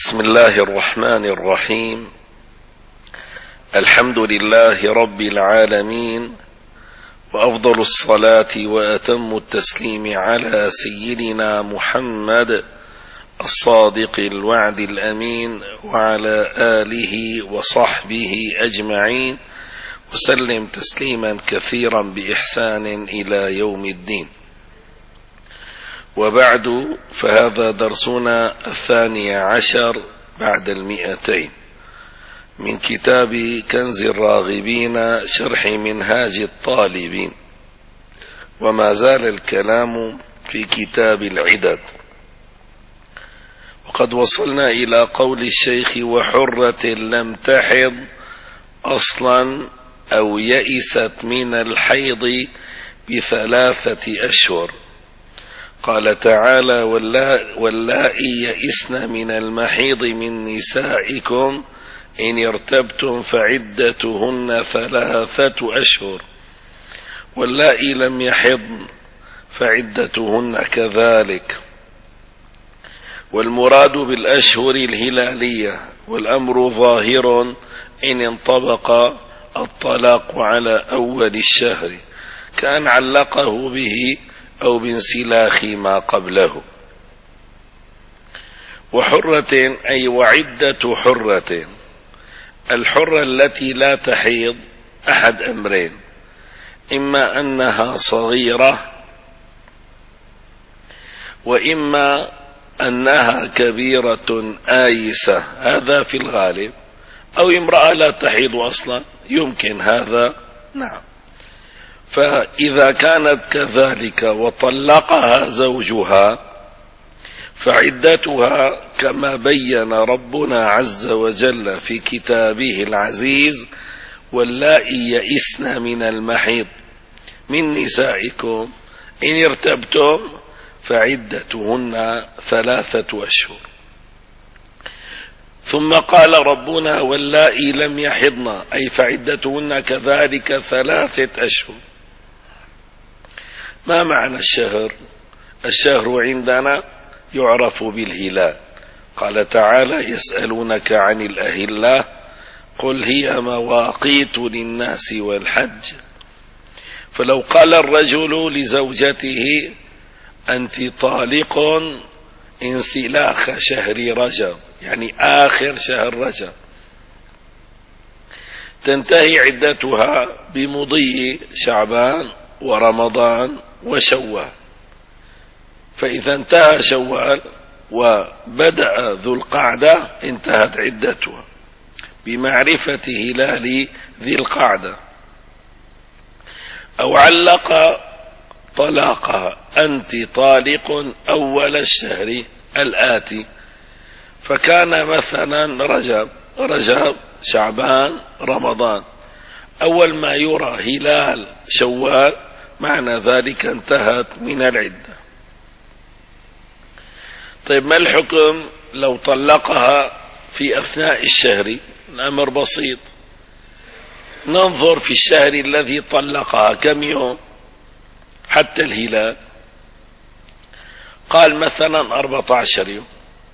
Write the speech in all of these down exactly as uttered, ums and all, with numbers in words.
بسم الله الرحمن الرحيم. الحمد لله رب العالمين، وأفضل الصلاة وأتم التسليم على سيدنا محمد الصادق الوعد الأمين، وعلى آله وصحبه أجمعين، وسلم تسليما كثيرا بإحسان إلى يوم الدين. وبعد، فهذا درسنا الثاني عشر بعد المئتين من كتاب كنز الراغبين شرح منهاج الطالبين، وما زال الكلام في كتاب العدد. وقد وصلنا إلى قول الشيخ: وحرة لم تحض أصلا أو يئست من الحيض بثلاثة أشهر. قال تعالى: واللائي يئسن من المحيض من نسائكم إن ارتبتم فعدتهن ثلاثة أشهر، واللائي لم يحضن فعدتهن كذلك. والمراد بالأشهر الهلالية، والأمر ظاهر إن انطبق الطلاق على أول الشهر، كأن علقه به أو بانسلاخ ما قبله. وحرة أي وعدة حرة، الحرة التي لا تحيض أحد أمرين: إما أنها صغيرة، وإما أنها كبيرة آيسة، هذا في الغالب، أو امرأة لا تحيض أصلا، يمكن هذا، نعم. فإذا كانت كذلك وطلقها زوجها فعدتها كما بين ربنا عز وجل في كتابه العزيز: واللائي يئسن من المحيض من نسائكم إن ارتبتم فعدتهن ثلاثة أشهر. ثم قال ربنا: واللائي لم يحضن، أي فعدتهن كذلك ثلاثة أشهر. ما معنى الشهر؟ الشهر عندنا يعرف بالهلال. قال تعالى: يسألونك عن الأهلة قل هي مواقيت للناس والحج. فلو قال الرجل لزوجته: أنت طالق انسلاخ شهر رجب، يعني آخر شهر رجب، تنتهي عدتها بمضي شعبان ورمضان وشوال. فإذا انتهى شوال وبدأ ذو القعدة انتهت عدتها بمعرفة هلال ذي القعدة. أو علق طلاقها: أنت طالق أول الشهر الآتي، فكان مثلا رجب رجب شعبان رمضان، أول ما يرى هلال شوال معنى ذلك انتهت من العدة. طيب، ما الحكم لو طلقها في أثناء الشهر؟ الأمر بسيط، ننظر في الشهر الذي طلقها كم يوم حتى الهلال. قال مثلا أربعة عشر يوم،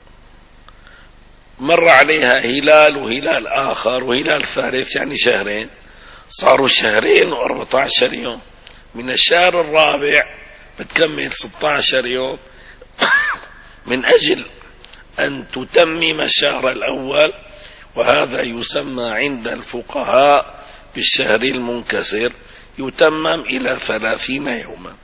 مر عليها هلال وهلال آخر وهلال ثالث، يعني شهرين، صاروا شهرين وأربعة عشر يوم. من الشهر الرابع بتكمل ستة عشر يوم من أجل أن تتمم الشهر الأول، وهذا يسمى عند الفقهاء بالشهر المنكسر، يتمم إلى ثلاثين يوما.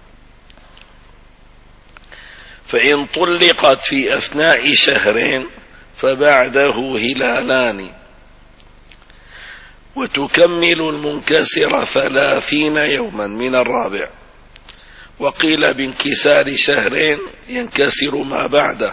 فإن طلقت في أثناء شهرين فبعده هلالان، وتكمل المنكسر ثلاثين يوما من الرابع. وقيل بانكسار شهرين ينكسر ما بعده،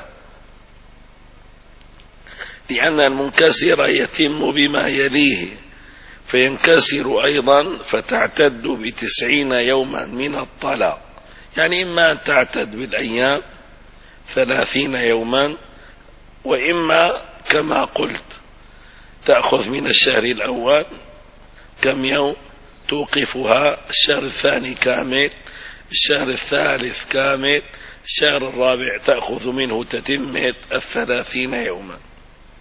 لأن المنكسر يتم بما يليه، فينكسر أيضا فتعتد بتسعين يوما من الطلاق. يعني إما أن تعتد بالأيام ثلاثين يوما، وإما كما قلت تأخذ من الشهر الأول كم يوم توقفها، الشهر الثاني كامل، الشهر الثالث كامل، الشهر الرابع تأخذ منه تتمة الثلاثين يوما.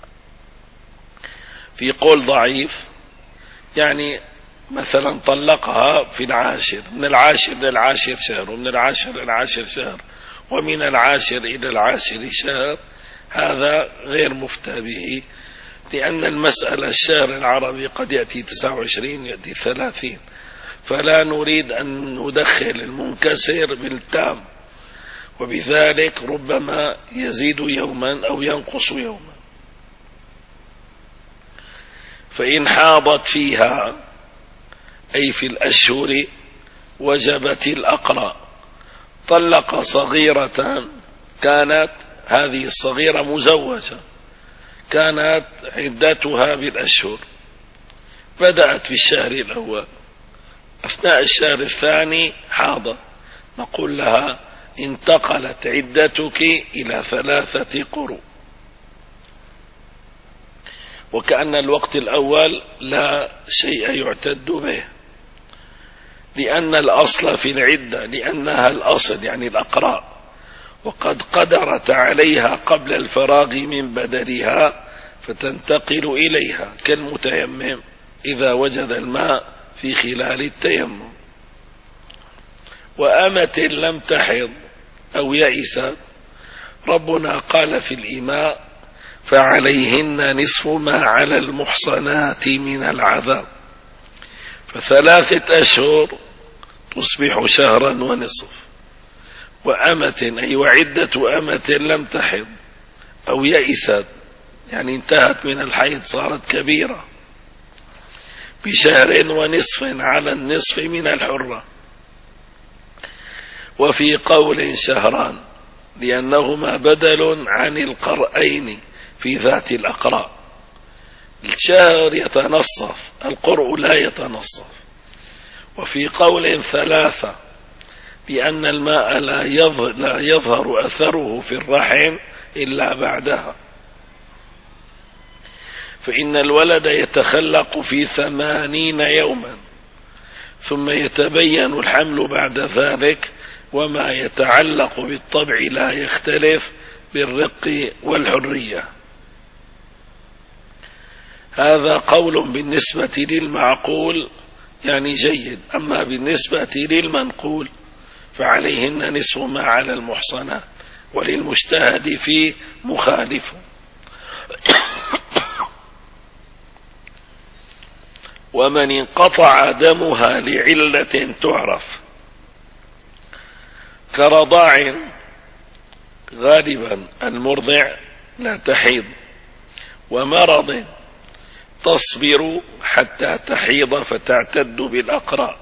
في قول ضعيف يعني مثلا طلقها في العاشر، من العاشر للعاشر شهر، ومن العاشر للعاشر شهر، ومن العاشر إلى العاشر شهر، هذا غير مفتى به، لأن المسألة الشهر العربي قد يأتي تسعة وعشرين يأتي ثلاثين، فلا نريد أن ندخل المنكسر بالتام، وبذلك ربما يزيد يوما أو ينقص يوما. فإن حاضت فيها أي في الأشهر وجبت الأقراء. طلق صغيرة كانت هذه الصغيرة مزوجة، كانت عدتها بالأشهر، بدأت في الشهر الأول، أثناء الشهر الثاني حاضت، نقول لها انتقلت عدتك إلى ثلاثة قروء، وكأن الوقت الأول لا شيء يعتد به، لأن الأصل في العدة، لأنها الأصل يعني الأقراء، وقد قدرت عليها قبل الفراغ من بدلها فتنتقل إليها كالمتيمم إذا وجد الماء في خلال التيمم. وأمة لم تحض أو يئست، ربنا قال في الإماء فعليهن نصف ما على المحصنات من العذاب، فثلاثة أشهر تصبح شهرا ونصف. وأمة أي وعدة أمة لم تحض أو يئست يعني انتهت من الحيض صارت كبيرة بشهر ونصف على النصف من الحرة. وفي قول شهران لأنهما بدل عن القرئين في ذات الأقراء، الشهر يتنصف، القرء لا يتنصف. وفي قول ثلاثة لأن الماء لا يظهر أثره في الرحم إلا بعدها، فإن الولد يتخلق في ثمانين يوما ثم يتبين الحمل بعد ذلك، وما يتعلق بالطبع لا يختلف بالرق والحرية. هذا قول بالنسبة للمعقول يعني جيد، أما بالنسبة للمنقول فعليهن نصف ما على المحصنات، وللمجتهد فيه مخالف. ومن انقطع دمها لعلة تعرف كرضاع، غالبا المرضع لا تحيض، ومرض تصبر حتى تحيض فتعتد بالأقراء،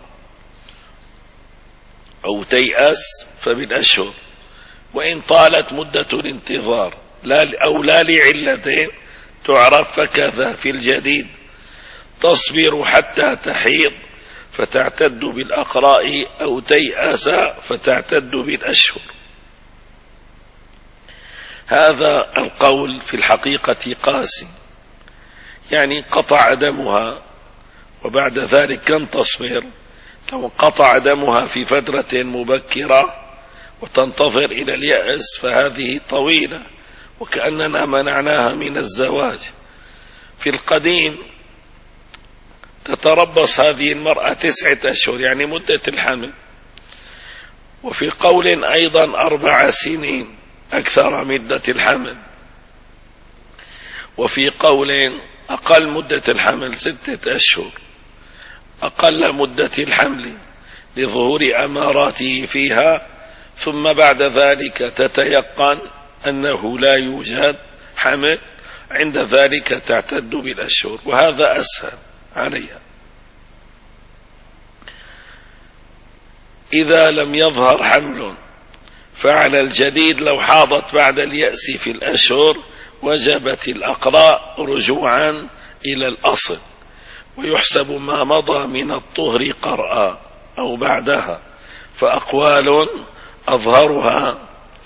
أو تيأس فبالأشهر، وإن طالت مدة الانتظار لا أو لا لعلة تعرف فكذا في الجديد، تصبر حتى تحيض فتعتد بالأقراء أو تيأس فتعتد بالأشهر. هذا القول في الحقيقة قاسي، يعني قطع دمها وبعد ذلك كم تصبر؟ لو انقطع دمها في فترة مبكرة وتنتظر إلى اليأس فهذه طويلة، وكأننا منعناها من الزواج. في القديم تتربص هذه المرأة تسعة أشهر يعني مدة الحمل، وفي قول أيضا أربع سنين أكثر مدة الحمل، وفي قول أقل مدة الحمل ستة أشهر أقل مدة الحمل لظهور أماراته فيها، ثم بعد ذلك تتيقن أنه لا يوجد حمل، عند ذلك تعتد بالأشهر، وهذا أسهل عليها. إذا لم يظهر حمل فعلى الجديد لو حاضت بعد اليأس في الأشهر وجبت الأقراء رجوعا إلى الأصل، ويحسب ما مضى من الطهر قرأ أو بعدها. فأقوال أظهرها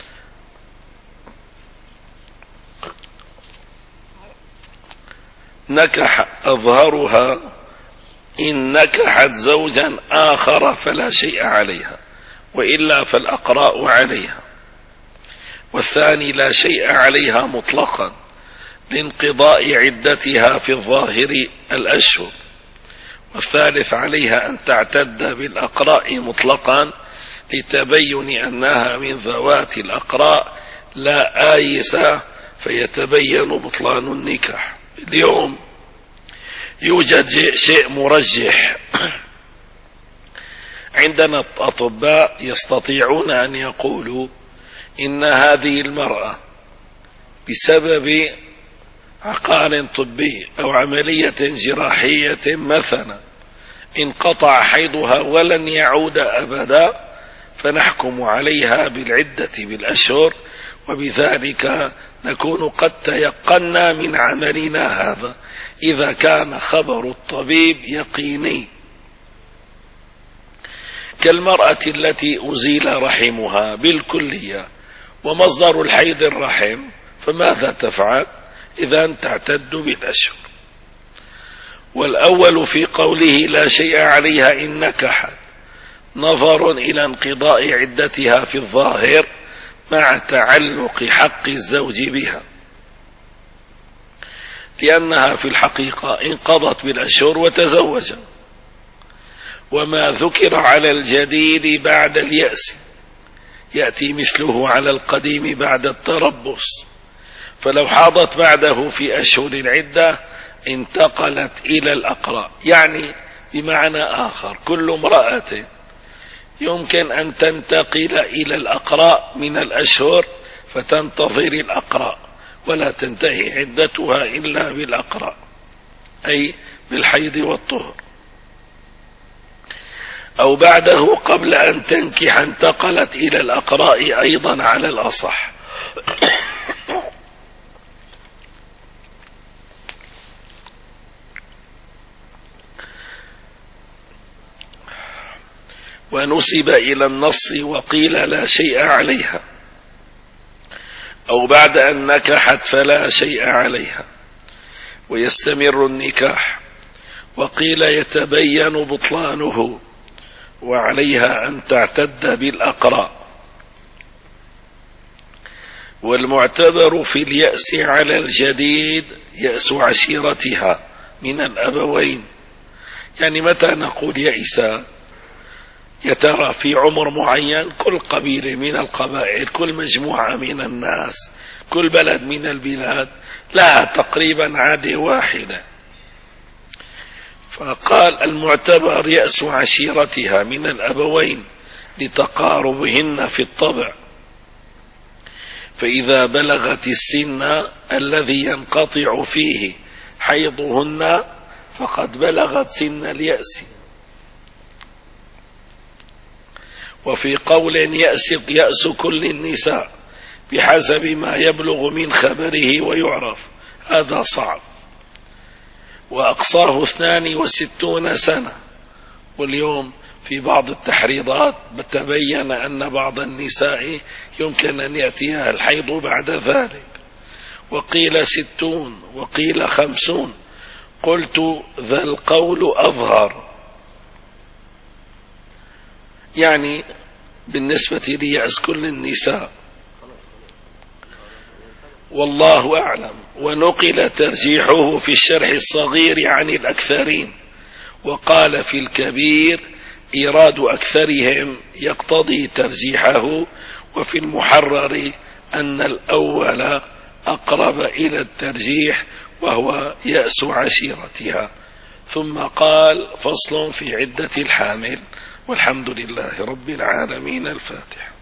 نكح أظهرها إن نكحت زوجا آخر فلا شيء عليها، وإلا فالأقراء عليها. والثاني لا شيء عليها مطلقا، لانقضاء عدتها في الظاهر الأشهر. والثالث عليها أن تعتد بالأقراء مطلقا لتبين أنها من ذوات الأقراء لا آيسة، فيتبين بطلان النكاح. اليوم يوجد شيء مرجح عندنا، الأطباء يستطيعون أن يقولوا إن هذه المرأة بسبب عقار طبي أو عملية جراحية مثلا انقطع حيضها ولن يعود أبدا، فنحكم عليها بالعدة بالأشهر، وبذلك نكون قد تيقنا من عملنا هذا إذا كان خبر الطبيب يقيني. كالمرأة التي أزيل رحمها بالكلية ومصدر الحيض الرحم، فماذا تفعل؟ إذا تعتد بالأشهر. والأول في قوله لا شيء عليها إن نكحت نظر إلى انقضاء عدتها في الظاهر مع تعلق حق الزوج بها، لأنها في الحقيقة انقضت بالأشهر وتزوج، وما ذكر على الجديد بعد اليأس يأتي مثله على القديم بعد التربص. فلو حاضت بعده في أشهر العدة انتقلت إلى الأقراء، يعني بمعنى آخر كل امرأة يمكن أن تنتقل إلى الأقراء من الأشهر فتنتظر الأقراء، ولا تنتهي عدتها إلا بالأقراء، أي بالحيض والطهر. أو بعده قبل أن تنكح انتقلت إلى الأقراء أيضا على الأصح. ونسب إلى النص وقيل لا شيء عليها، أو بعد أن نكحت فلا شيء عليها ويستمر النكاح، وقيل يتبين بطلانه وعليها أن تعتد بالأقراء. والمعتبر في اليأس على الجديد يأس عشيرتها من الأبوين. يعني متى نقول يئس؟ يترى في عمر معين كل قبيلة من القبائل، كل مجموعة من الناس، كل بلد من البلاد لها تقريبا عادة واحدة، فقال المعتبر يأس عشيرتها من الأبوين لتقاربهن في الطبع، فإذا بلغت السن الذي ينقطع فيه حيضهن فقد بلغت سن اليأس. وفي قول يأس, يأس كل النساء بحسب ما يبلغ من خبره ويعرف، هذا صعب. وأقصاه اثنان وستون سنة. واليوم في بعض التحريضات بتبين أن بعض النساء يمكن أن يأتيها الحيض بعد ذلك، وقيل ستون وقيل خمسون. قلت ذا القول أظهر، يعني بالنسبة ليأس كل النساء، والله أعلم. ونقل ترجيحه في الشرح الصغير عن الأكثرين، وقال في الكبير إيراد أكثرهم يقتضي ترجيحه، وفي المحرر أن الأول أقرب إلى الترجيح وهو يأس عشيرتها. ثم قال فصل في عدة الحامل، والحمد لله رب العالمين. الفاتحة.